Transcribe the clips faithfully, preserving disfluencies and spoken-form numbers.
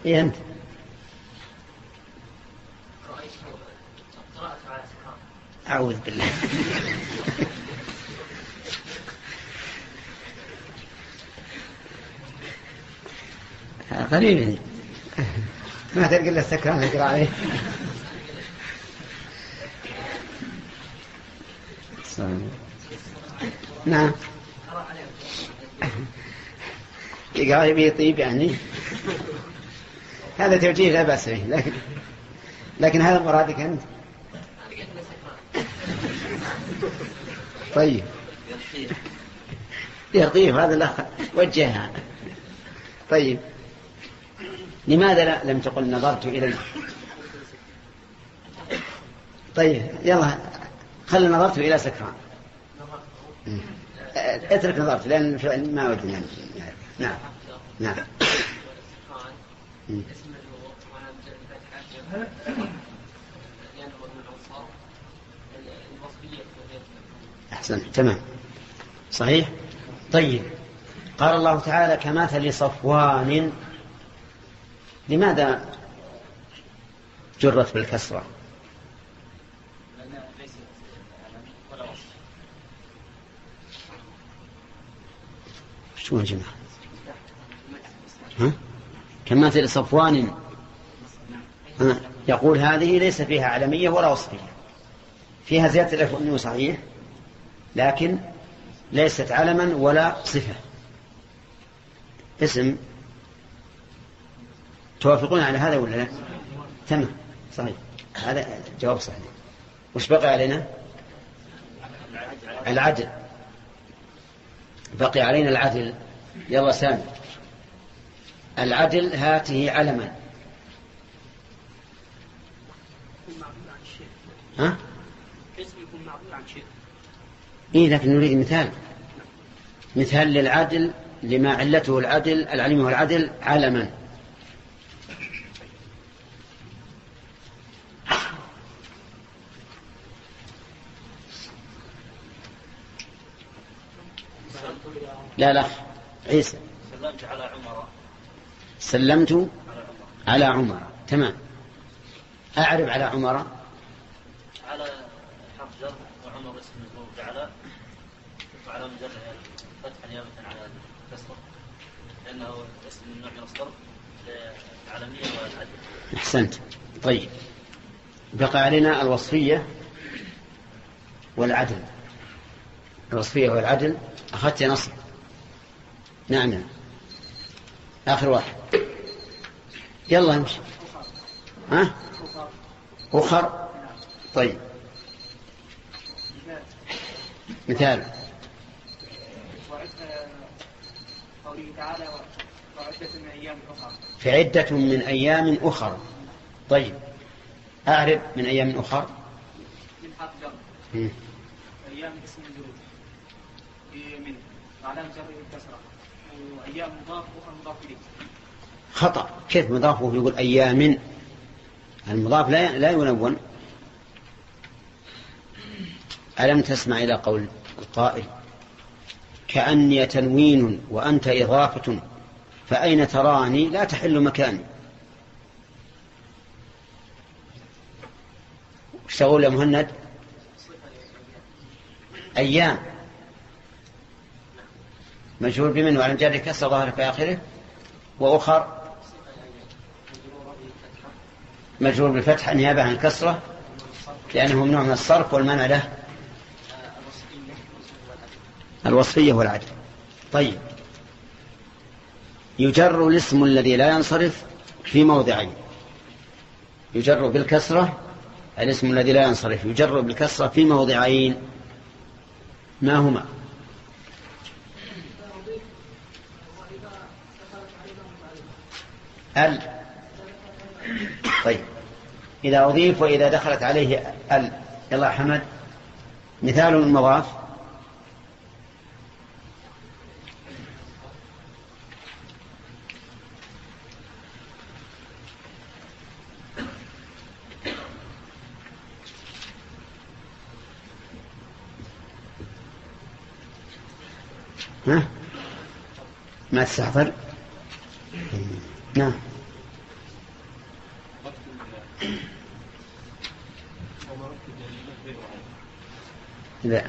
إيه أنت؟ أعوذ بالله. غريب، ما تلقى إلا السكران يقرأ عليه. نعم، يقرأ يبي يطيب يعني، هذا توجيه لا بأس به، لكن لكن هذا مرادك أنت. طيب يطيب هذا لا وجهها. طيب لماذا لم تقل نظرت إليه؟ طيب يلا خلي نظرت إلى سكران. اترك نظرت لأن ما ودنا. نعم نعم. أحسن، تمام، صحيح. طيب قال الله تعالى كمثل صفوان، لماذا جرت بالكسرة؟ شو يا جماعة؟ ها؟ كمثل صفوان، ها؟ يقول هذه ليس فيها علمية ولا وصفية، فيها زيادة الألف والنون صحيح، لكن ليست علما ولا صفة، اسم. توافقون على هذا ولا لا؟ تمام، صحيح، هذا جواب صحيح. وش بقي علينا؟ العدل، بقي علينا العدل. يلا سامي، العدل هاته علما. ها؟ اسم يكون معبود عن شيء. إيه لكن نريد مثال، مثال للعدل لما علته العدل، العلم هو العدل علما. لا لا عيسى. سلمت على عمر. سلمت على عمر، تمام. أعرب على عمر. على حرف جر وعمر اسم مجرور بعلى، وعلى مجرد فتح نيابة على الكسر لأنه اسم من نوع من الصرف للعالمية والعدل. أحسنت. طيب بقى علينا الوصفية والعدل. الوصفية والعدل أخذت يا نصر. نعم نعم، آخر واحد. يلا امشي. ها؟ أخر. طيب مثال. قوله تعالى وعدة من أيام أخرى. في عدة من أيام أخرى. طيب أعرب من أيام أخرى. من حرف جر. أيام اسم الجروب من علامة جر الكسرة، وأيام مضاف ومضاف إليه. خطأ، كيف مضافه يقول أيام؟ المضاف لا لا ينون. ألم تسمع إلى قول القائل كأني تنوين وأنت إضافة فأين تراني لا تحل مكاني. وش تقول يا مهند؟ أيام مجهول بمن وعلى جر كسر ظاهر في آخره، وأخر مجهول بالفتح نيابة عن الكسرة لأنه ممنوع من الصرف والمنع له الوصفية والعدل. طيب يجر الاسم الذي لا ينصرف في موضعين. يجر بالكسرة، الاسم الذي لا ينصرف يجر بالكسرة في موضعين، ما هما؟ ال. طيب إذا أضيف وإذا دخلت عليه ال. يلا حمد، مثال المضاف. ها؟ ما تستحضر؟ نعم لا.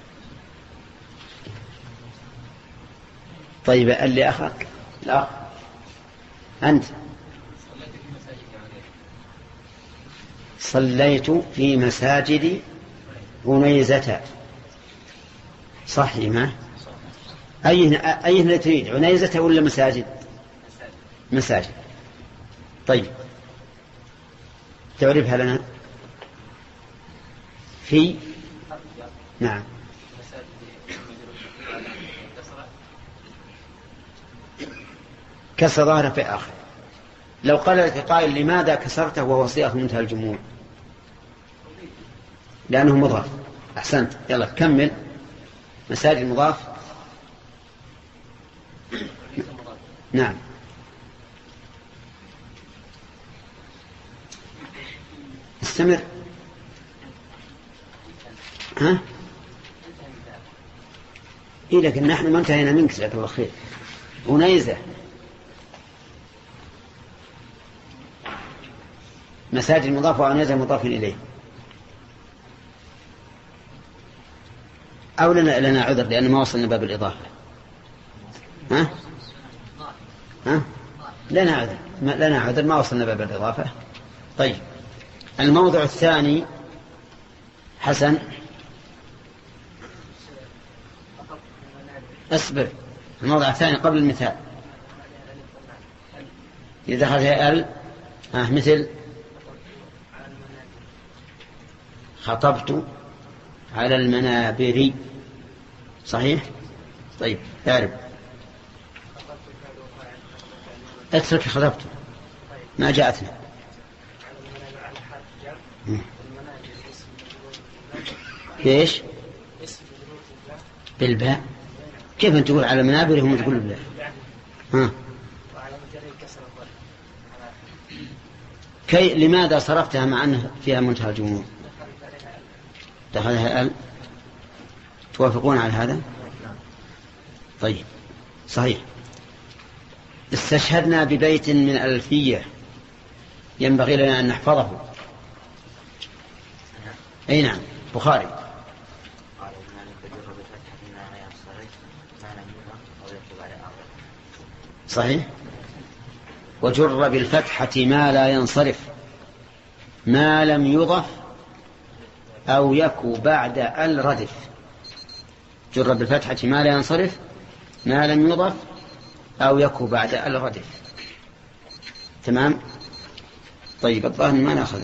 طيب اللي أخاك الأخ أنت صليت في مساجد عنيزة صحيح ما أي أي تريد عنيزة ولا مساجد مساجد طيب تعرفها لنا في نعم كسر ظاهره في آخر. لو قال لك قائل لماذا كسرته وهو صيغة منتهى الجموع لأنه مضاف. أحسنت يلا كمل. مساجد مضاف نعم استمر ها إيه لكن نحن ما انتهينا منك جزاك الله خير. عنيزة مساجد مضاف وعنيزة مضاف إليه أو لنا, لنا عذر لأن ما وصلنا باب الإضافة. ها ها لنا عذر لنا عذر ما وصلنا باب الإضافة. طيب الموضع الثاني حسن اصبر. الموضع الثاني قبل المثال إذا دخلها ال آه مثل خطبت على المنابر صحيح. طيب اعرف اترك خطبت ما جاءتنا ليش بالباء كيف أنت تقول على منابر هم تقول بالباء ها كي لماذا صرفتها مع أنها فيها منتهى الجموع دخلها ال توافقون على هذا. طيب صحيح. استشهدنا ببيت من الألفية ينبغي لنا أن نحفظه. أي نعم بخاري صحيح. وجر بالفتحة ما لا ينصرف ما لم يضف أو يكو بعد الردف. جر بالفتحة ما لا ينصرف ما لم يضف أو يكو بعد الردف. تمام. طيب الظاهر ما نأخذ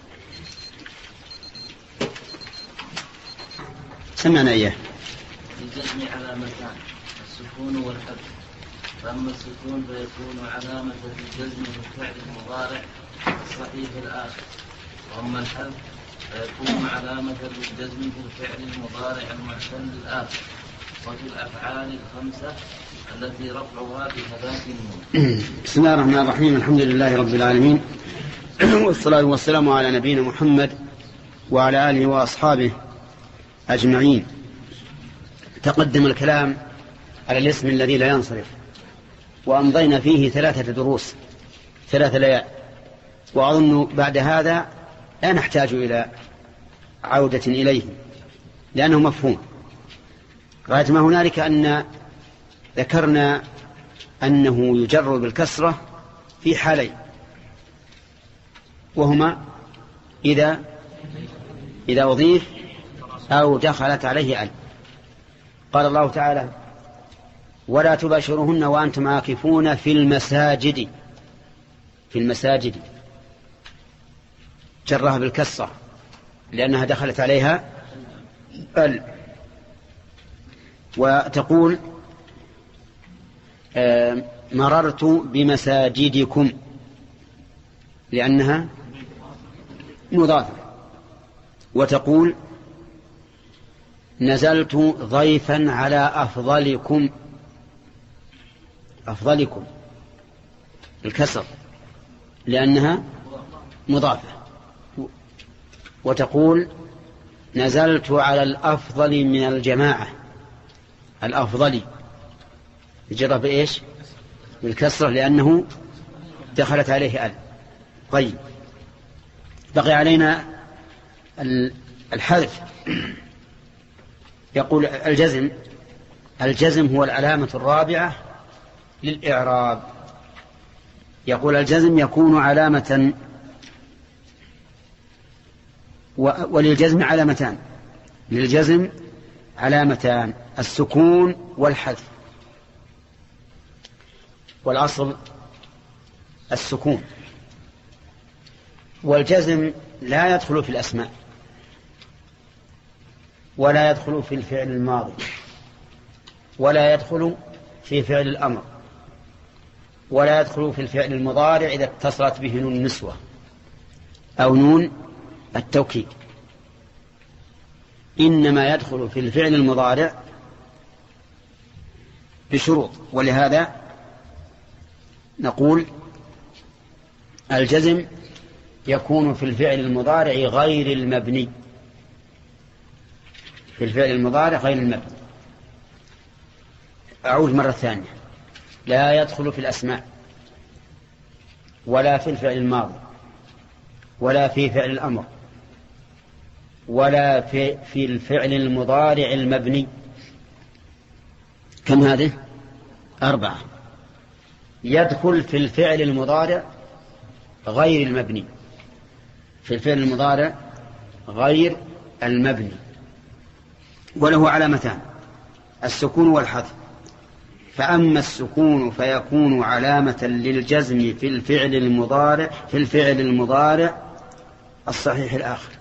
سمعنا إياه. الجزم علامتان السكون والحذف. فأما السكون فيكون علامة الجزم بالفعل المضارع الصحيح الآخر. وأما الحذف فيكون علامة الجزم بالفعل المضارع المعتل الآخر. وفي الأفعال الخمسة التي رفعها بثبات النون. بسم الله الرحمن الرحيم. الحمد لله رب العالمين والصلاة والسلام على نبينا محمد وعلى آله وأصحابه أجمعين. تقدم الكلام على الاسم الذي لا ينصرف وأمضينا فيه ثلاثة دروس ثلاثة ليال وأظن بعد هذا لا نحتاج إلى عودة إليه لأنه مفهوم. غاية ما هنالك أن ذكرنا أنه يجر بالكسرة في حالين وهما إذا إذا أضيف أو دخلت عليه ال. قال الله تعالى ولا تباشرهن وأنتم عاكفون في المساجد. في المساجد جرها بالكسرة لأنها دخلت عليها ال. وتقول آه مررت بمساجدكم لأنها مضافة. وتقول نزلت ضيفا على أفضلكم أفضلكم الكسر لأنها مضافة. وتقول نزلت على الأفضل من الجماعة الأفضل يجرى بإيش بالكسرة لأنه دخلت عليه ال. طيب بقي علينا الحذف. يقول الجزم الجزم هو العلامة الرابعة للإعراب. يقول الجزم يكون علامة، وللجزم علامتان، للجزم علامتان السكون والحذف، والأصل السكون. والجزم لا يدخل في الأسماء، ولا يدخل في الفعل الماضي، ولا يدخل في فعل الأمر، ولا يدخل في الفعل المضارع إذا اتصلت به نون النسوة أو نون التوكيد. إنما يدخل في الفعل المضارع بشروط، ولهذا نقول الجزم يكون في الفعل المضارع غير المبني، في الفعل المضارع غير المبني. أعود مرة ثانية، لا يدخل في الأسماء، ولا في الفعل الماضي، ولا في فعل الأمر، ولا في, في الفعل المضارع المبني. كم هذه؟ أربعة. يدخل في الفعل المضارع غير المبني، في الفعل المضارع غير المبني، وله علامتان السكون والحذف. فأما السكون فيكون علامة للجزم في الفعل المضارع في الفعل المضارع الصحيح الآخر.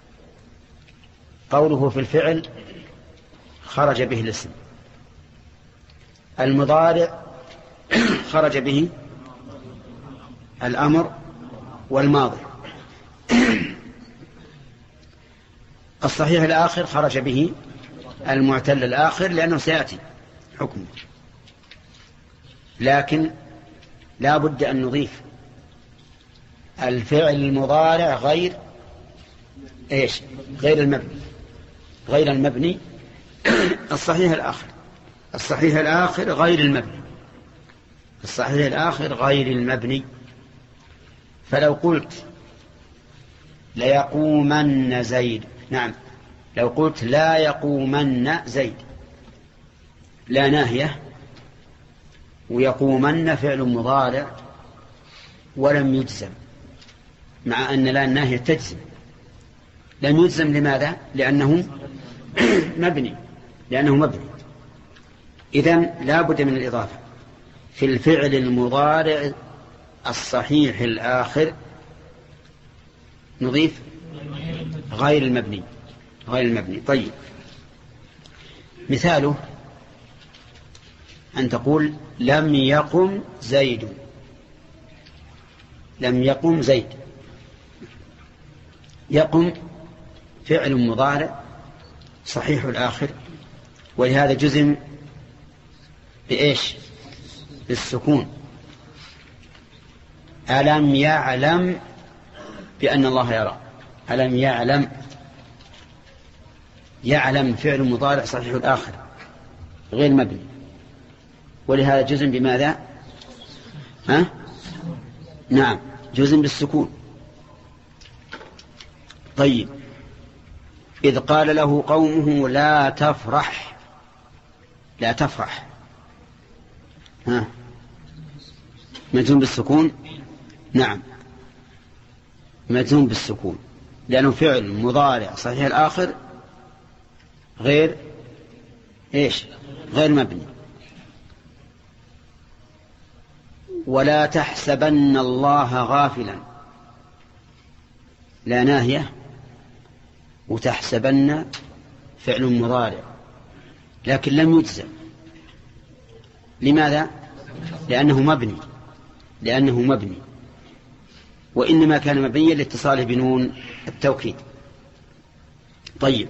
قوله في الفعل خرج به الاسم، المضارع خرج به الأمر والماضي، الصحيح الآخر خرج به المعتل الآخر لأنه سيأتي حكمه. لكن لا بد أن نضيف الفعل المضارع غير إيش؟ غير المبني، غير المبني الصحيح الآخر، الصحيح الآخر غير المبني، الصحيح الآخر غير المبني. فلو قلت ليقومن زيد، نعم، لو قلت لا يقومن زيد، لا ناهية، ويقومن فعل مضارع ولم يجزم، مع أن لا الناهية تجزم. لم يجزم لماذا؟ لأنه مبني، لأنه مبني. إذن لا بد من الإضافة في الفعل المضارع الصحيح الآخر، نضيف غير المبني، غير المبني. طيب، مثاله أن تقول لم يقم زيد، لم يقم زيد. يقم فعل مضارع صحيح الآخر، ولهذا جزم بإيش؟ بالسكون. ألم يعلم بأن الله يرى، ألم يعلم، يعلم فعل مضارع صحيح الآخر غير مبني، ولهذا جزم بماذا؟ ها؟ نعم، جزم بالسكون. طيب، إذ قال له قومه لا تفرح، لا تفرح، ها، مجزوم بالسكون؟ نعم، مجزوم بالسكون، لأنه فعل مضارع صحيح الآخر غير إيش؟ غير مبني. ولا تحسبن الله غافلا، لا ناهية، وتحسبن فعل مضارع لكن لم يجزم. لماذا؟ لأنه مبني، لأنه مبني، وإنما كان مبنيا لاتصاله بنون التوكيد. طيب،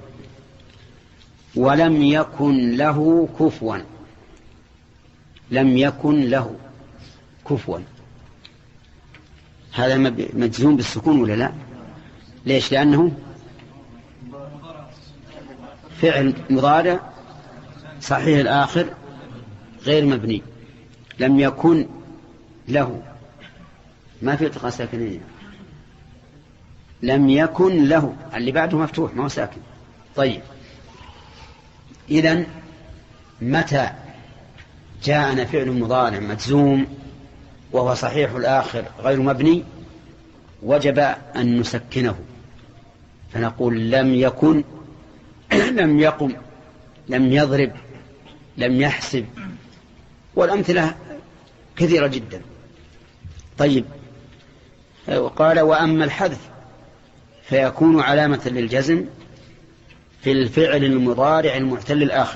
ولم يكن له كفوا، لم يكن له كفوا، هذا مجزوم بالسكون ولا لا؟ ليش؟ لأنه فعل مضارع صحيح الآخر غير مبني. لم يكن له، ما في التقاء ساكنين، لم يكن له، اللي بعده مفتوح ما هو ساكن. طيب، إذن متى جاءنا فعل مضارع مجزوم وهو صحيح الآخر غير مبني وجب أن نسكنه، فنقول لم يكن، لم يقم، لم يضرب، لم يحسب، والأمثلة كثيرة جدا. طيب، وقال وأما الحذف فيكون علامة للجزم في الفعل المضارع المعتل الآخر.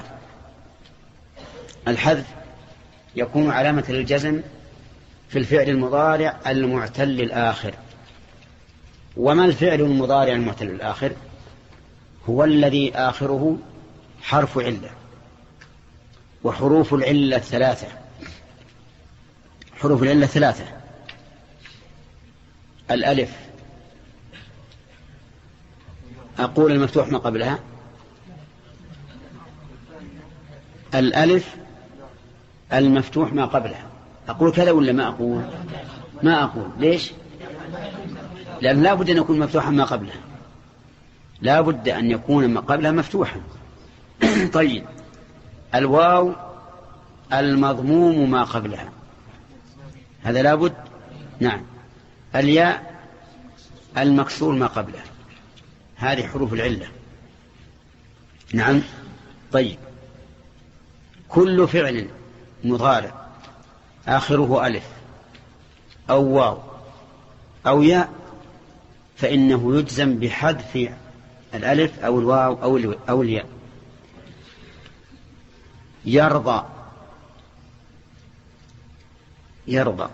الحذف يكون علامة للجزم في الفعل المضارع المعتل الآخر. وما الفعل المضارع المعتل الآخر؟ هو الذي آخره حرف علة، وحروف العلة ثلاثة. حروف العلة ثلاثة: الألف، أقول المفتوح ما قبلها، الألف المفتوح ما قبلها. أقول كذا ولا ما أقول؟ ما أقول. ليش؟ لأن لا بد أن يكون مفتوحا ما قبلها، لا بد أن يكون ما قبلها مفتوحا. طيب، الواو المضموم ما قبلها، هذا لا بد. نعم. الياء المكسور ما قبلها، هذه حروف العلة. نعم. طيب، كل فعل مضارع آخره ألف أو واو أو ياء فإنه يجزم بحذف الألف أو الواو أو الياء. يرضى، يرضى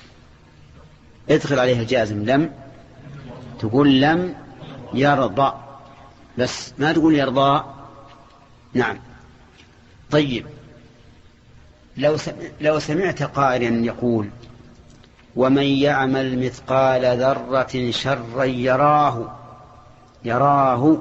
ادخل عليها الجازم لم، تقول لم يرضى بس، ما تقول يرضى. نعم. طيب، لو لو سمعت قائلا يقول ومن يعمل مثقال ذرة شرا يراه، يراه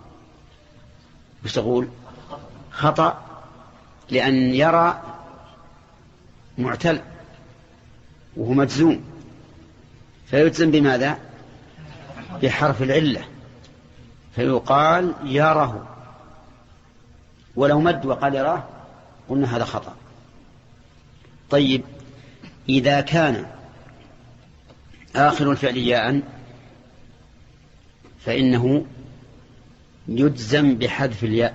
وش تقول؟ خطأ، لأن يرى معتل وهو مجزوم، فيجزم بماذا؟ بحرف العلة، فيقال يراه. ولو مد وقال يراه قلنا هذا خطأ. طيب، إذا كان آخر الفعل ياء فإنه يجزم بحذف الياء،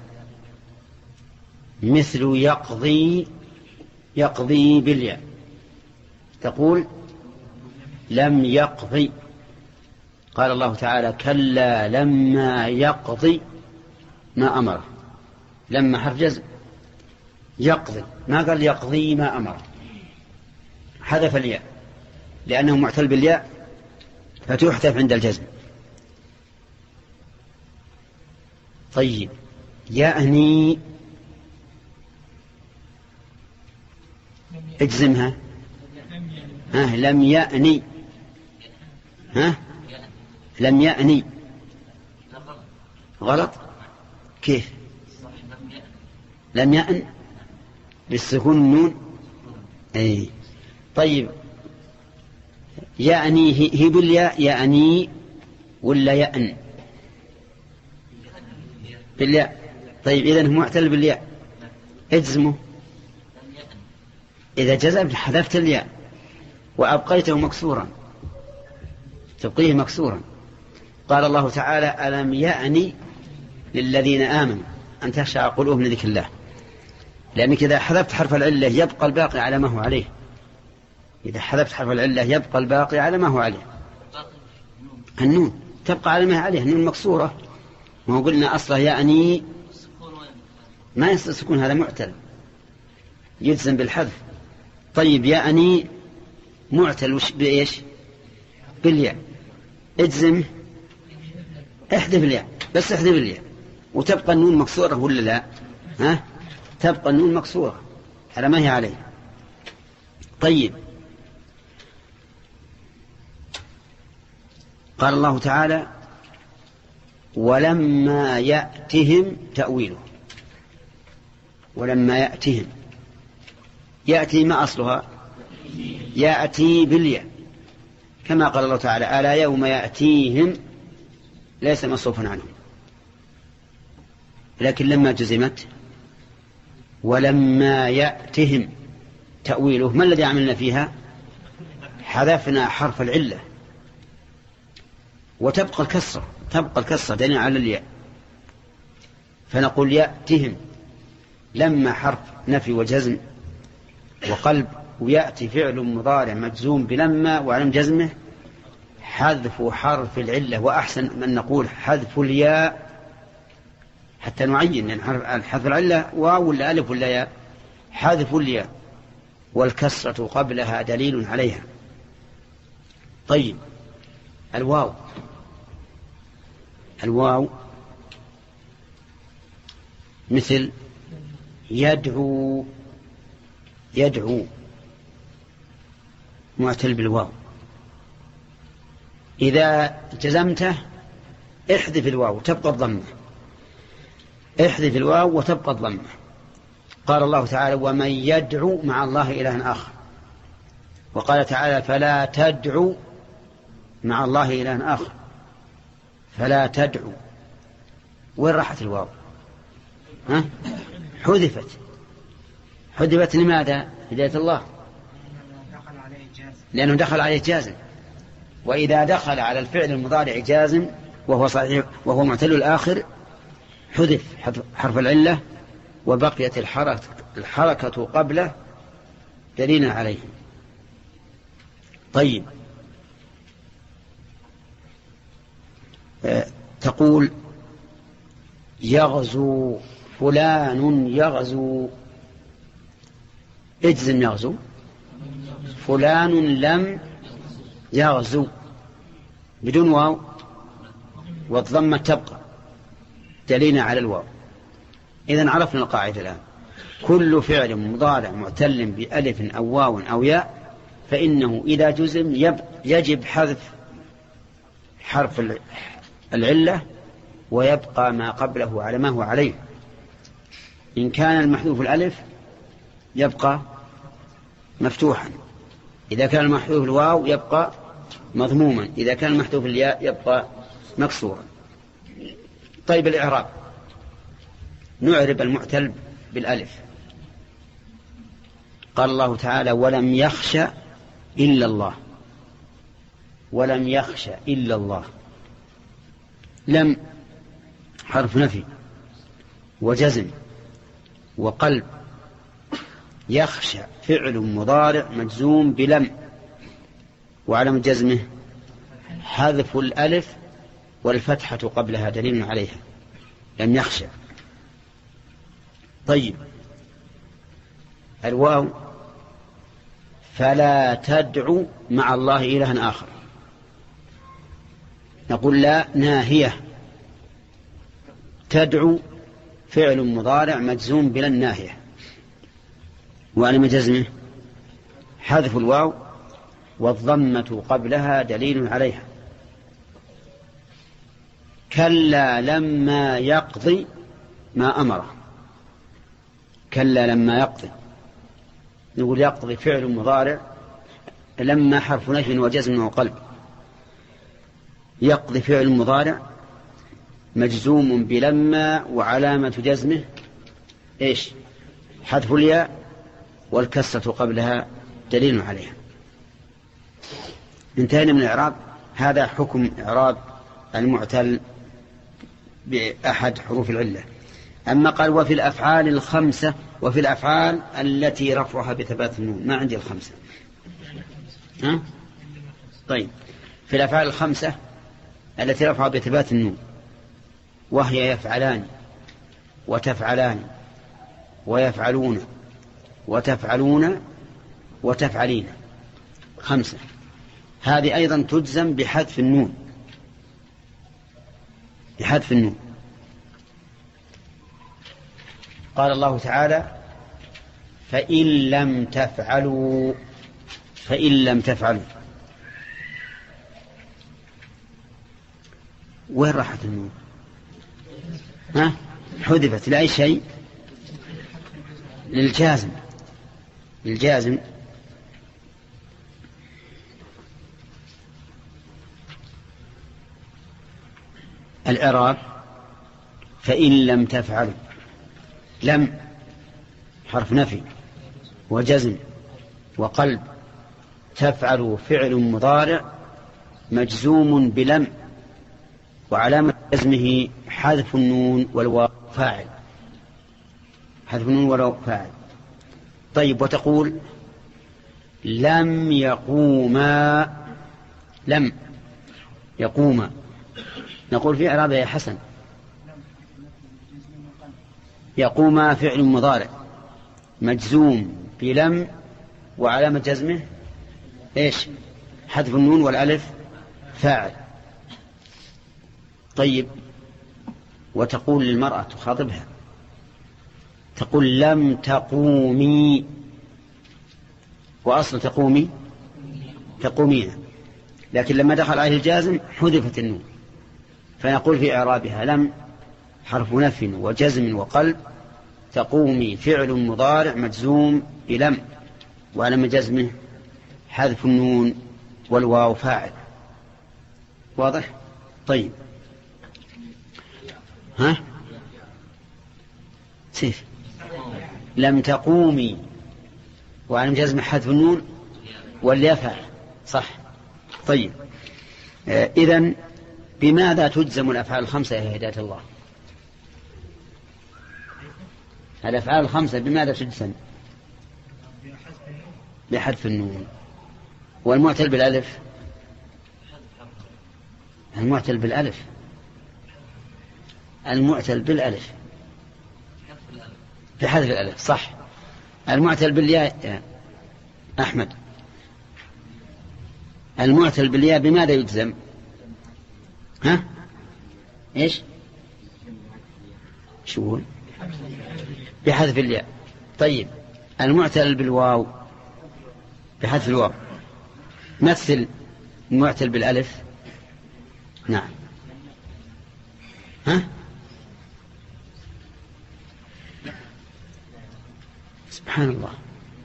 مثل يقضي، يقضي بالياء، تقول لم يقضي. قال الله تعالى كلا لما يقضي ما أمره، لما حرف جزم، يقضي ما قال يقضي ما أمره، حذف الياء لأنه معتل بالياء فتحذف عند الجزم. طيب، يأني اجزمها. ها لم يأني، ها لم يأني غلط. كيف؟ لم يأن بالسكون النون. اي طيب، يأني هي بالياء يأني ولا يأن؟ بالياء. طيب، إذن هو معتل بالياء، اجزمه. إذا جزم حذفت الياء وأبقيته مكسورا، تبقيه مكسورا. قال الله تعالى ألم يأني للذين آمنوا أن تخشع قلوبهم لذكر الله، لأنك إذا حذفت حرف العلة يبقى الباقي على ما هو عليه. إذا حذفت حرف العلة يبقى الباقي على ما هو عليه. النون تبقى على ما هي عليه، النون مكسورة. ما قلنا أصلا يعني ما يصير سكون، هذا معتل يجزم بالحذف. طيب، يعني معتل وش بإيش؟ بالياء، اجزم، احذف الياء بس، احذف الياء وتبقى النون مكسورة ولا لا؟ ها تبقى النون مكسورة على ما هي عليه. طيب، قال الله تعالى ولما يأتهم تأويله. ولما يأتهم، يأتي ما أصلها؟ يأتي بالياء، كما قال الله تعالى ألا يوم يأتيهم ليس مصروفا عنهم. لكن لما جزمت ولما يأتهم تأويله، ما الذي عملنا فيها؟ حذفنا حرف العلة وتبقى الكسرة، تبقى الكسرة دليل على الياء، فنقول يأتهم. لما حرف نفي وجزم وقلب، ويأتي فعل مضارع مجزوم بلما وعلم جزمه حذف حرف العلة، وأحسن من نقول حذف الياء حتى نعين، لأن حذف العلة واو ولا ألف ولا ياء، حذف الياء والكسرة قبلها دليل عليها. طيب الواو، الواو مثل يدعو، يدعو معتل بالواو، إذا جزمته احذف الواو تبقى الضمة، احذف الواو وتبقى الضمة. قال الله تعالى ومن يدعو مع الله إلها آخر، وقال تعالى فلا تدعو مع الله إلها آخر، فلا تدعو. وين راحت الواو؟ ها؟ حذفت، حذفت لماذا؟ هداية الله، لأنه دخل عليه جازم، وإذا دخل على الفعل المضارع جازم وهو صحيح وهو معتل الآخر حذف حرف العلة وبقيت الحركة, الحركة قبله دليلا عليه. طيب أه تقول يغزو فلان، يغزو، اجزم يغزو، فلان لم يغزو بدون واو والضمة تبقى دليلنا على الواو. إذن عرفنا القاعدة الآن، كل فعل مضارع معتل بألف أو واو أو ياء فإنه إذا جزم يجب حذف حرف العلة ويبقى ما قبله على ما هو عليه. إن كان المحذوف الألف يبقى مفتوحا، إذا كان المحذوف الواو يبقى مضموما، إذا كان المحذوف الياء يبقى مكسورا. طيب الإعراب، نعرب المعتل بالألف. قال الله تعالى ولم يخش إلا الله، ولم يخش إلا الله، لم حرف نفي وجزم وقلب، يخشى فعل مضارع مجزوم بلم وعلم جزمه حذف الألف والفتحة قبلها دليل عليها، لم يخشى. طيب الواو فلا تدعو مع الله إلها آخر، نقول لا ناهية، تدعو فعل مضارع مجزوم بلا الناهية وعلم جزمه حذف الواو والضمة قبلها دليل عليها. كلا لما يقضي ما أمره، كلا لما يقضي، نقول يقضي فعل مضارع، لما حرف نفي وجزم وقلب، يقضي فعل مضارع مجزوم بلما وعلامة جزمه إيش؟ حذف الياء والكسرة قبلها دليل عليها. انتهينا من الإعراب. هذا حكم إعراب المعتل بأحد حروف العلة. أما قال وفي الأفعال الخمسة، وفي الأفعال التي رفعها بثبات النون، ما عندي الخمسة. ها؟ طيب في الأفعال الخمسة التي رفعها بثبات النون، وهي يفعلان وتفعلان ويفعلون وتفعلون وتفعلين، خمسة. هذه أيضا تجزم بحذف النون، بحذف النون. قال الله تعالى فإن لم تفعلوا، فإن لم تفعلوا، وين راحت النون؟ ها؟ حذفت لأي شيء؟ للجازم، للجازم. الإعراب فإن لم تفعلوا، لم حرف نفي وجزم وقلب. تفعل فعل مضارع مجزوم بلم وعلامة جزمه حذف النون والواو فاعل. حذف النون والواو فاعل. طيب وتقول لم يقوما. لم يقوما نقول في إعرابها يا حسن يقوما فعل مضارع مجزوم بلم وعلامة جزمه ايش؟ حذف النون والالف فاعل. طيب وتقول للمرأة تخاطبها تقول لم تقومي، وأصل تقومي تقومين، لكن لما دخل عليه الجازم حذفت النون، فنقول في إعرابها لم حرف نفي وجزم وقلب، تقومي فعل مضارع مجزوم بلم وعلم جزمه حذف النون والواو فاعل. واضح؟ طيب ها سيف لم تقومي وعلم جزمه حذف النون والياء فاعل. صح. طيب آه إذن بماذا تجزم الأفعال الخمسة يا هداية الله؟ الأفعال الخمسة بماذا تجزم؟ بحذف النون. والمعتل بالألف؟ المعتل بالألف المعتل بالألف بحذف الألف. صح. المعتل بالياء أحمد، المعتل بالياء بماذا يجزم؟ ها إيش شو؟ بحذف الياء. طيب المعتل بالواو بحذف الواو. مثل المعتل بالألف. نعم. ها سبحان الله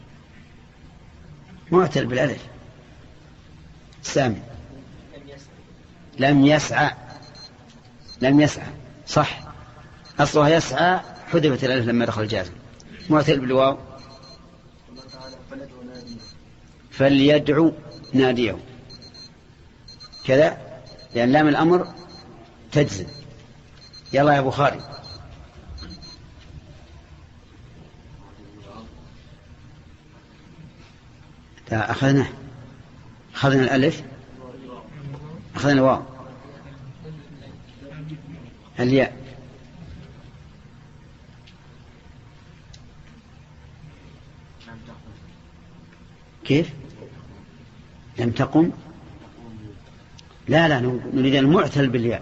معتل بالألف. سامي لم يسعى. لم يسعى صح، أصلها يسعى حذفت الألف لما دخل الجازم. معتل بالواو فليدعو ناديه كذا، لأن لام الأمر تجزم. يلا يا بخاري. أخذنا أخذنا الألف أخذنا الواو الياء. كيف لم تقم؟ لا لا نريد المعتل بالياء.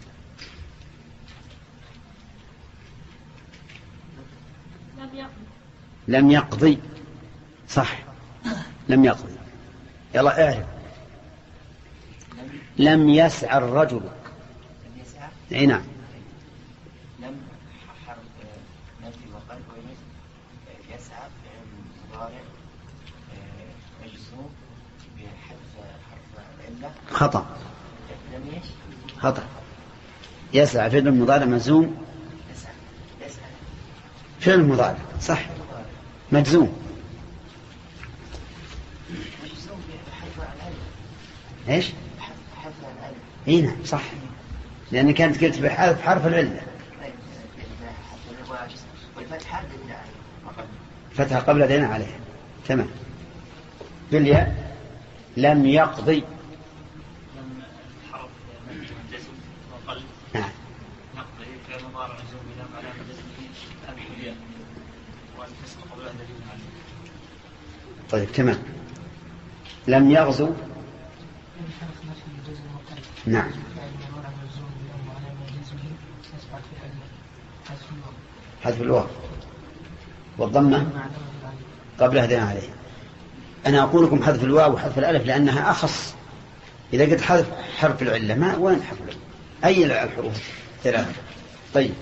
لم يقضي. صح لم يقضي. يلا اعرف. لم يسعى الرجل. اي نعم. لم حرف نفي وقلب يسعى فعل مضارع مجزوم بحذف حرف العله. خطأ. لم يش خطأ. يسعى فعل مضارع مجزوم. يسعى يسعى فعل مضارع صح مجزوم مجزوم بحذف العله. ايش؟ حذف العله. اي نعم صح، لأن كانت قلت بحذف حرف العلة. والفتحة فتحة قبل دينا عليها. تمام. بالياء لم يقضي. لم حرف جزم وقلب. نعم. يقضي فعل مضارع مجزوم بلام علامة جزمه حذف الياء والفسق قبلها دليل عليه. طيب تمام. لم يغزو. نعم. حذف الواو والضمة قبل هدينا عليه. أنا أقول لكم حذف الواو وحذف الألف لأنها أخص. إذا قلت حذف حرف العلة ما وين حرف العلة؟ أي الحروف ثلاثة. طيب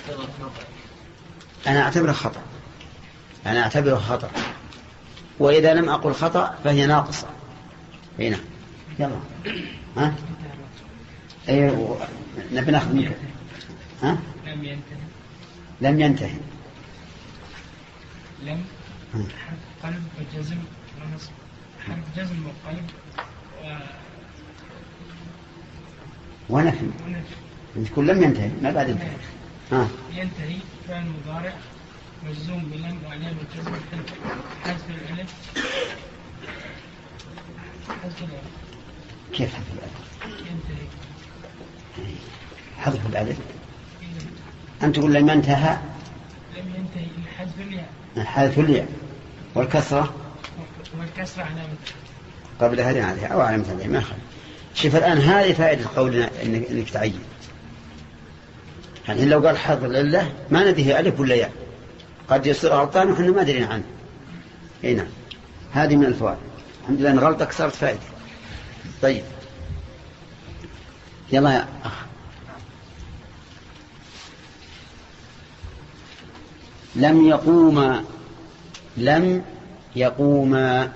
أنا أعتبره خطأ. أنا أعتبره خطأ وإذا لم أقل خطأ فهي ناقصة. هنا يلا ها أيه نبي ناخذ منك. ها لم ينتهي. لم ينتهي لم حرف قلب وجزم ونصب، حرف جزم وقلب و... ونفي ونفي. تقول لم ينتهي ما بعد انتهي. ها. ينتهي فعل مضارع مجزوم بلم وعلامة الجزم حذف الألف. حذف الألف. كيف حذف الألف؟ ينتهي. حذف الألف. أنت تقول لم ينتهى. لم ينتهي حذف الياء. حذف الياء. والكسرة. والكسرة علامة قبل هذه عليها أو علامة عليها ما خل. شوف الآن هذه فائدة قولنا إنك, إنك تعين. يعني لو قال حذف العلة ما ندري ألف ولا ياء، قد يصير غلطان وحنا ما درينا عنه. اي نعم، هذه من الفوائد. الحمد لله ان غلطك صارت فائده. طيب يلا يا اخ. لم يقوما. لم يقوما.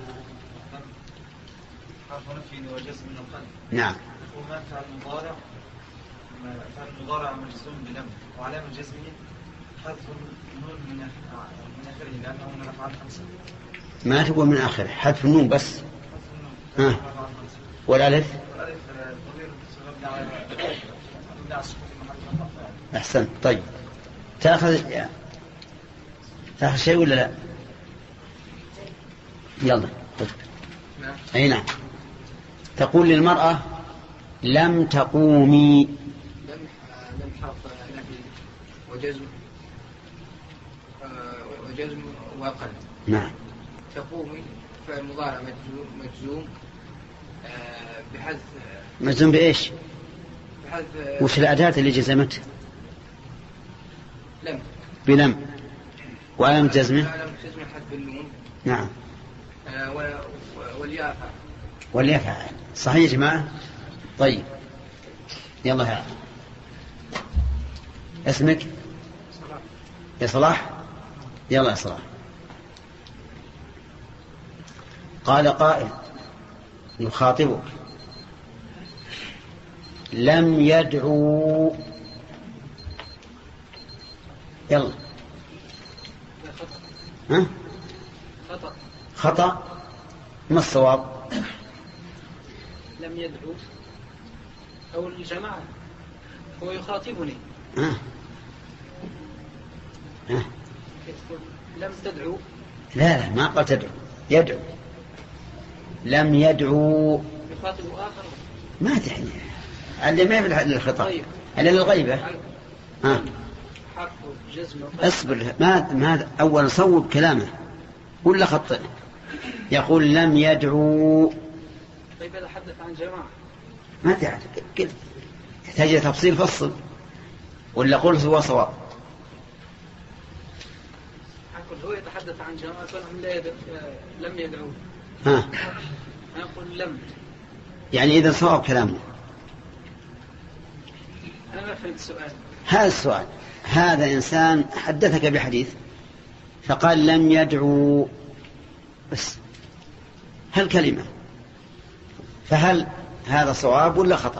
حرف نفي وجزم من القلب. نعم. يقوما فعل مضارع فعل مضارع مجزوم بلم وعلامة جزمه حذف النون من من آخره لأنه من الأفعال الخمسة. ما تقول من آخره، حذف النون بس. ها. والألف. والألف ضمير مبني على مبني على السكون في محل رفع فاعل. أحسن. طيب تأخذ تأخذ شيء ولا لا؟ يلا. نعم. أي نعم. تقول للمرأة لم تقومي. لم لم حرف نفي وجزم وجزم وقلب. نعم. تقومي فعل مضارع مجزوم مجزوم بحذف. مجزوم بإيش؟ بحذف. وش الأداة اللي جزمته؟ لم. بلم. وعلامة جزمه؟ علامة جزمه حذف النون. نعم. والياء فاعل. والياء فاعل. صحيح يا جماعة؟ طيب يلا يا اسمك؟ صلاح. يا صلاح. يلا يا صلاح. قال قائل يخاطبك لم يدعو. يلا. ها؟ خطأ. خطأ. ما الصواب؟ لم يدعو أو الجماعة هو يخاطبني. ها. ها. لم تدعو. لا لا ما قال تدعو، يدعو. لم يدعو. يخاطب آخر. ما تعني اللي ما يفعل للخطاب طيب. إلا للغيبة. ها. حرف جزم. اصبر. ما ما أول صوب كلامه ولا خطئ. يقول لم يدعو. طيب هذا حدث عن جماعة. ما تعرف كيف يحتاج تفصيل فصل ولا قل هو صواب. أقول هو يتحدث عن جماعة فلهم لا يدعو. لم يدعو. ها. أقول لم. يعني إذا صواب كلامه. أنا ما فهمت السؤال. هذا السؤال. هذا إنسان حدثك بحديث فقال لم يدعو بس هالكلمة، فهل هذا صواب ولا خطأ؟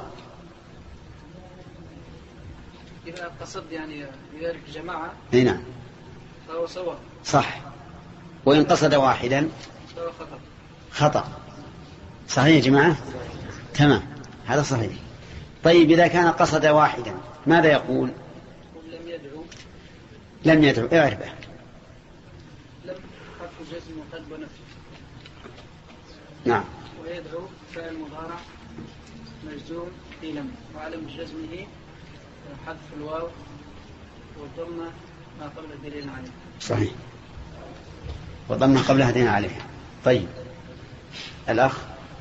إذا قصد يعني بذلك جماعة. نعم. فهو صواب. صح. وإن قصد واحدا فهو خطأ. خطأ. صحيح يا جماعة؟ تمام، هذا صحيح. طيب إذا كان قصد واحدا ماذا يقول؟ لم يدعو. لم يدعو. اعرفه. لم حرف جزم وقلب ونفي. نعم. ويدعو فعل مضارع مجزوم في لم وعلم جزمه حذف الواو والضمة ما قبل الدليل عليه. صحيح. وضمن قبل هدينا عليه. طيب الأخ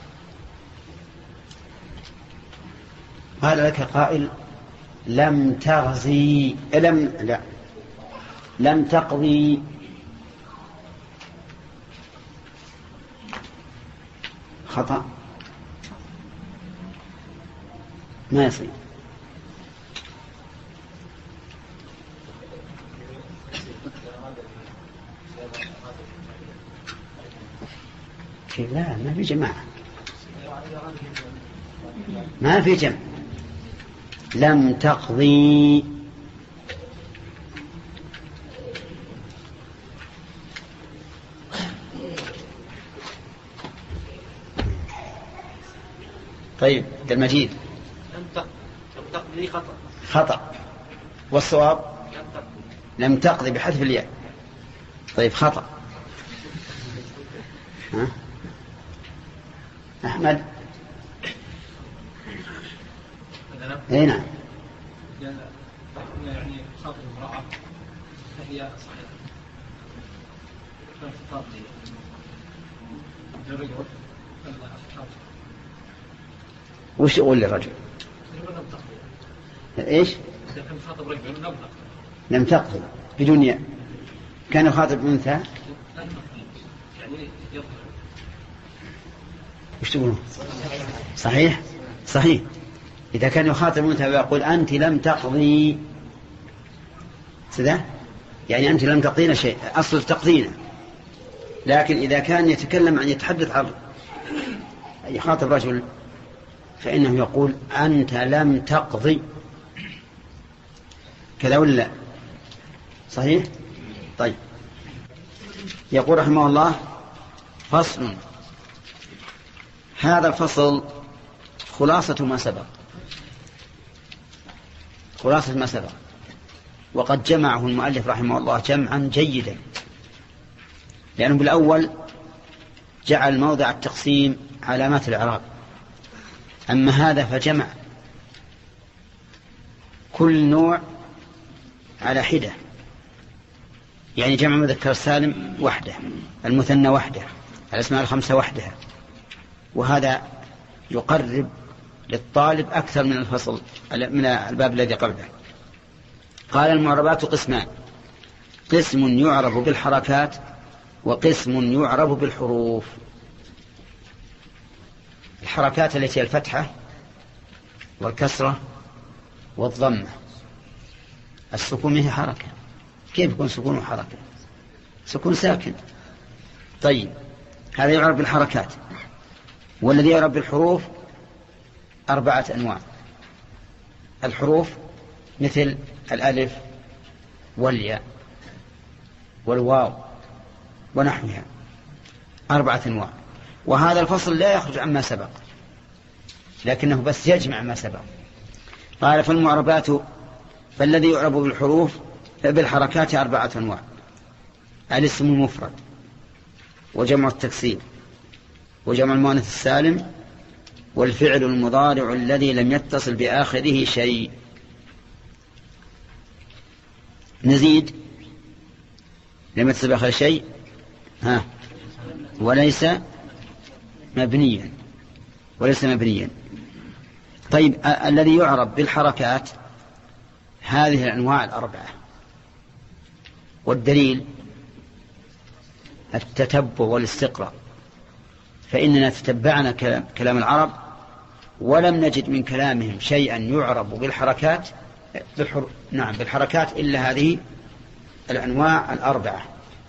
قال لك قائل لم تغزي. لم لا لم تقضي. خطأ. ما يصير. لا ما في جماعة، ما في جمع. لم تقضي. طيب عبد المجيد. لم تقضي. لم تقضي خطأ. خطأ. والصواب لم تقضي. لم تقضي بحذف الياء. طيب خطأ. ها؟ أحمد. اي نعم. يعني خاطر امرأة فهي صحيحة تقضي للرجل. وش يقول للرجل؟ ايش؟ لم خاطب رجل لم تقضي. لم تقضي بدون ياء. كان يخاطب أنثى. يعني يظهر. وش تقولون؟ صحيح صحيح. إذا كان يخاطب أنثى ويقول أنت لم تقضي سده، يعني أنت لم تقضينا شيء، أصل تقضينا. لكن إذا كان يتكلم عن يتحدث عن يخاطب رجل فإنه يقول أنت لم تقضي كذا ولا صحيح؟ طيب يقول رحمه الله فصل. هذا الفصل خلاصة ما سبق، خلاصة ما سبق، وقد جمعه المؤلف رحمه الله جمعا جيدا، لأنه بالأول جعل موضع التقسيم علامات الإعراب، أما هذا فجمع كل نوع على حدة، يعني جمع مذكر سالم وحده، المثنى وحده، الأسماء الخمسة وحدها، وهذا يقرب للطالب أكثر من الفصل من الباب الذي قبله. قال المعربات قسمان: قسم يعرب بالحركات وقسم يعرب بالحروف. الحركات التي هي الفتحة والكسرة والضمة. السكون هي حركة، كيف يكون سكون وحركة؟ سكون ساكن. طيب هذا يعرب بالحركات. والذي يعرب بالحروف أربعة أنواع. الحروف مثل الألف والياء والواو ونحوها، أربعة أنواع. وهذا الفصل لا يخرج عما سبق، لكنه بس يجمع ما سبق. قال فالمعربات فالذي يعرب بالحروف بالحركات أربعة أنواع: الاسم المفرد، وجمع التكسير، وجمع المؤنث السالم، والفعل المضارع الذي لم يتصل بآخره شيء. نزيد: لم يتصل بآخره شيء ها وليس مبنيا، وليس مبنيا. طيب الذي يعرب بالحركات هذه الأنواع الأربعة، والدليل التتبع والاستقراء، فإننا تتبعنا كلام العرب ولم نجد من كلامهم شيئا يعرب بالحركات بالحر... نعم بالحركات إلا هذه الأنواع الأربعة.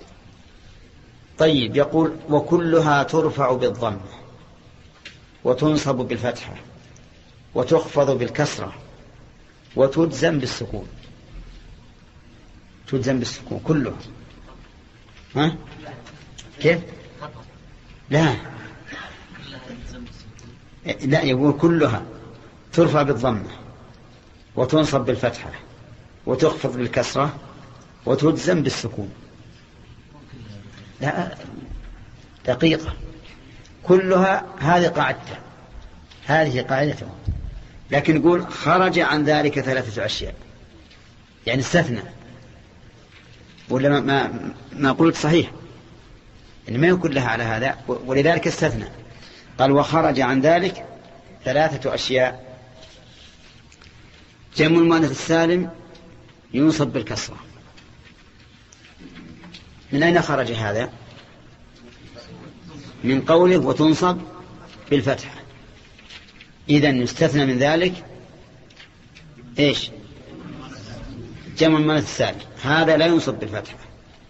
طيب يقول وكلها ترفع بالضمة وتنصب بالفتحة وتخفض بالكسرة وتجزم بالسكون. تجزم بالسكون كلها. ها كيف؟ لا لا يقول كلها ترفع بالضمة وتنصب بالفتحة وتخفض بالكسرة وتجزم بالسكون. لا دقيقة، كلها هذه قاعدته، هذه قاعدته، لكن يقول خرج عن ذلك ثلاثة أشياء، يعني استثنى. ولا ما, ما, ما قلت صحيح إن ما يكون لها على هذا، ولذلك استثنى. قال وخرج عن ذلك ثلاثة أشياء: جمع المؤنث السالم ينصب بالكسرة. من أين خرج هذا؟ من قوله وتنصب بالفتحة. إذن يستثنى من ذلك إيش؟ جمع المؤنث السالم، هذا لا ينصب بالفتحة،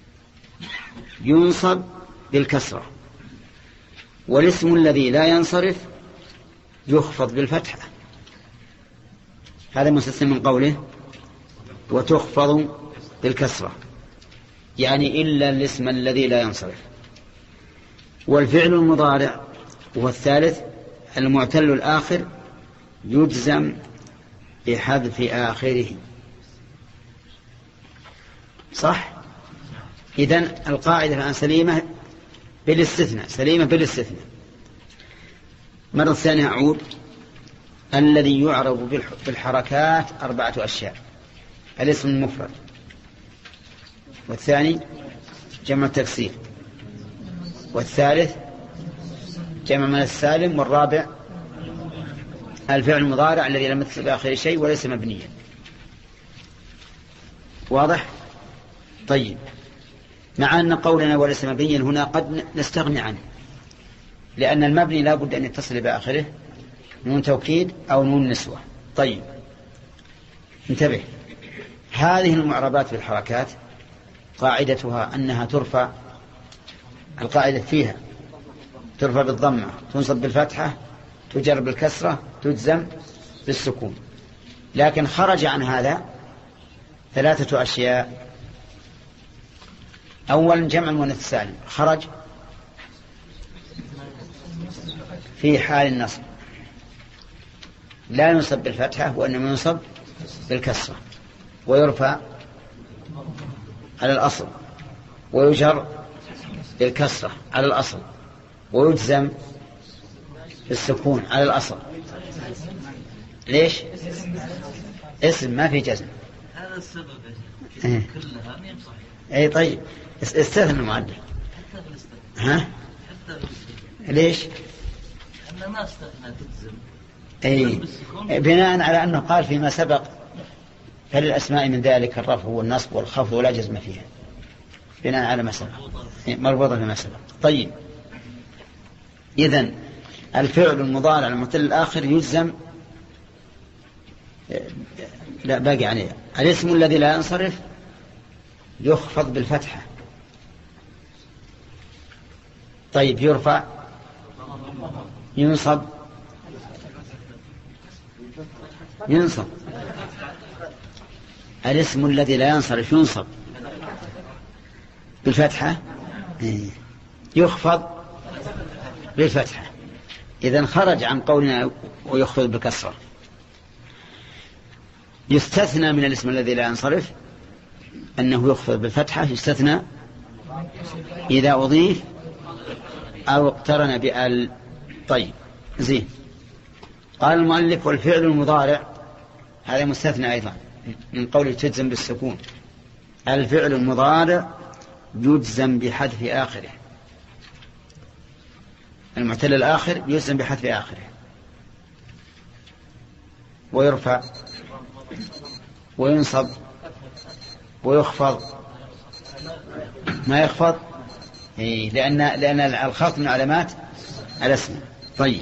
ينصب بالكسرة. والاسم الذي لا ينصرف يخفض بالفتحة، هذا مستثنى من قوله وتخفض بالكسرة، يعني إلا الاسم الذي لا ينصرف. والفعل المضارع وهو الثالث المعتل الآخر يجزم بحذف آخره، صح؟ إذن القاعدة الآن سليمة بالاستثناء، سليمة بالاستثناء. مرة ثانية أعود. الذي يعرب بالحركات أربعة أشياء: الاسم المفرد، والثاني جمع التكسير، والثالث جمع من السالم، والرابع الفعل المضارع الذي لم يتصل بآخر شيء وليس مبنيا. واضح؟ طيب، مع أن قولنا وليس مبنيا هنا قد نستغني عنه، لأن المبني لا بد أن يتصل بآخره نون توكيد أو نون نسوة. طيب انتبه، هذه المعربات بالحركات قاعدتها أنها ترفع، القاعدة فيها ترفع بالضمة، تنصب بالفتحة، تجر بالكسرة، تجزم بالسكون. لكن خرج عن هذا ثلاثة أشياء. أولا جمع المؤنث السالم خرج في حال النصب، لا ينصب بالفتحة وإنما ينصب بالكسرة، ويرفع على الأصل، ويجر بالكسرة على الأصل، ويجزم بالسكون على الأصل. ليش؟ اسم ما في جزم. هذا السبب إيه؟ كلها مين صحيح؟ اي طيب، استثنى المعدل. حتى في الاستثناء. ها؟ حتى في الاستثناء. ليش؟ أن ما استثنى تجزم. اي بناء على أنه قال فيما سبق فللأسماء من ذلك الرفع والنصب والخفض ولا جزم فيها، بناء على ما سبق، مربوطة فيما سبق. طيب، إذن الفعل المضارع المعتل الآخر يجزم، لا باقي عليه، الاسم الذي لا ينصرف يخفض بالفتحة. طيب، يرفع، ينصب، ينصب. الاسم الذي لا ينصرف ينصب بالفتحة، يخفض بالفتحة. إذن خرج عن قولنا ويخفض بالكسرة. يستثنى من الاسم الذي لا ينصرف أنه يخفض بالفتحة، يستثنى إذا أضيف أو اقترن بأل. طيب زين. قال المؤلف: والفعل المضارع، هذا مستثنى أيضا من قوله تجزم بالسكون. الفعل المضارع يجزم بحذف آخره، المعتل الآخر يجزم بحذف آخره، ويرفع وينصب ويخفض. ما يخفض إيه؟ لأن لأن الخفض من علامات الاسم. طيب،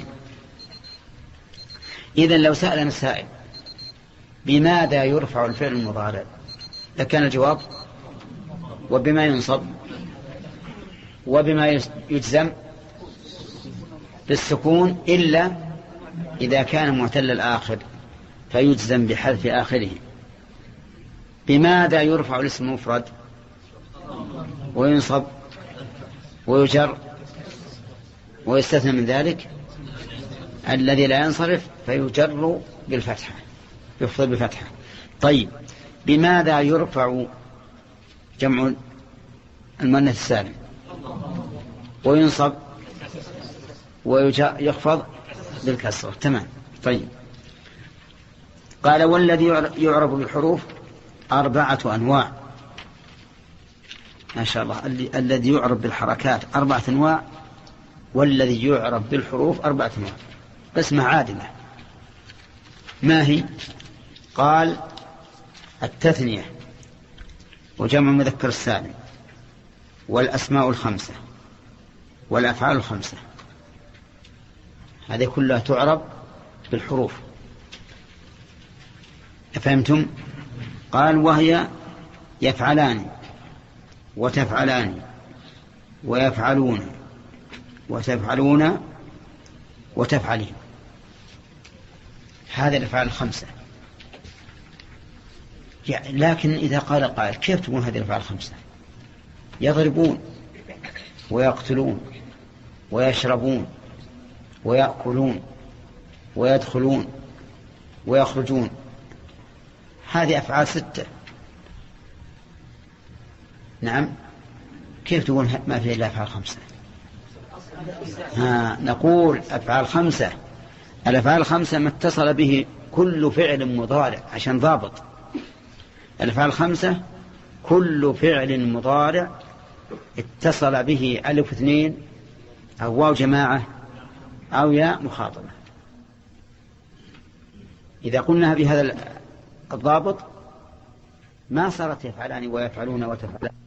إذن لو سألنا السائل بماذا يرفع الفعل المضارع لكان الجواب وبما ينصب وبما يجزم بالسكون، إلا إذا كان معتل الآخر فيجزم بحذف آخره. بماذا يرفع الاسم المفرد وينصب ويجر ويستثنى من ذلك الذي لا ينصرف فيجر بالفتحة، يخفض بالفتحة. طيب، بماذا يرفع جمع المؤنث السالم وينصب ويخفض بالكسرة؟ تمام. طيب، قال: والذي يعرب بالحروف أربعة أنواع. ما شاء الله، الذي يعرب بالحركات أربعة أنواع، والذي يعرب بالحروف أربعة أنواع، قسمة عادلة. ما هي؟ قال: التثنية، وجمع المذكر السالم، والأسماء الخمسة، والأفعال الخمسة. هذه كلها تعرب بالحروف. أفهمتم؟ قال: وهي يفعلان وتفعلان ويفعلون وتفعلون وتفعلين. هذه الأفعال الخمسة. يعني لكن إذا قال قائل: كيف تكون هذه الأفعال الخمسة؟ يضربون ويقتلون ويشربون ويأكلون ويدخلون ويخرجون، هذه أفعال ستة. نعم، كيف تقول ما فيه إلا أفعال خمسة؟ ها نقول أفعال خمسة. الأفعال الخمسة ما اتصل به كل فعل مضارع عشان ضابط. الأفعال الخمسة كل فعل مضارع اتصل به ألف اثنين أو واو جماعة أو ياء مخاطبة. إذا قلنا بهذا الضابط ما صارت يفعلان ويفعلون وتفعلان.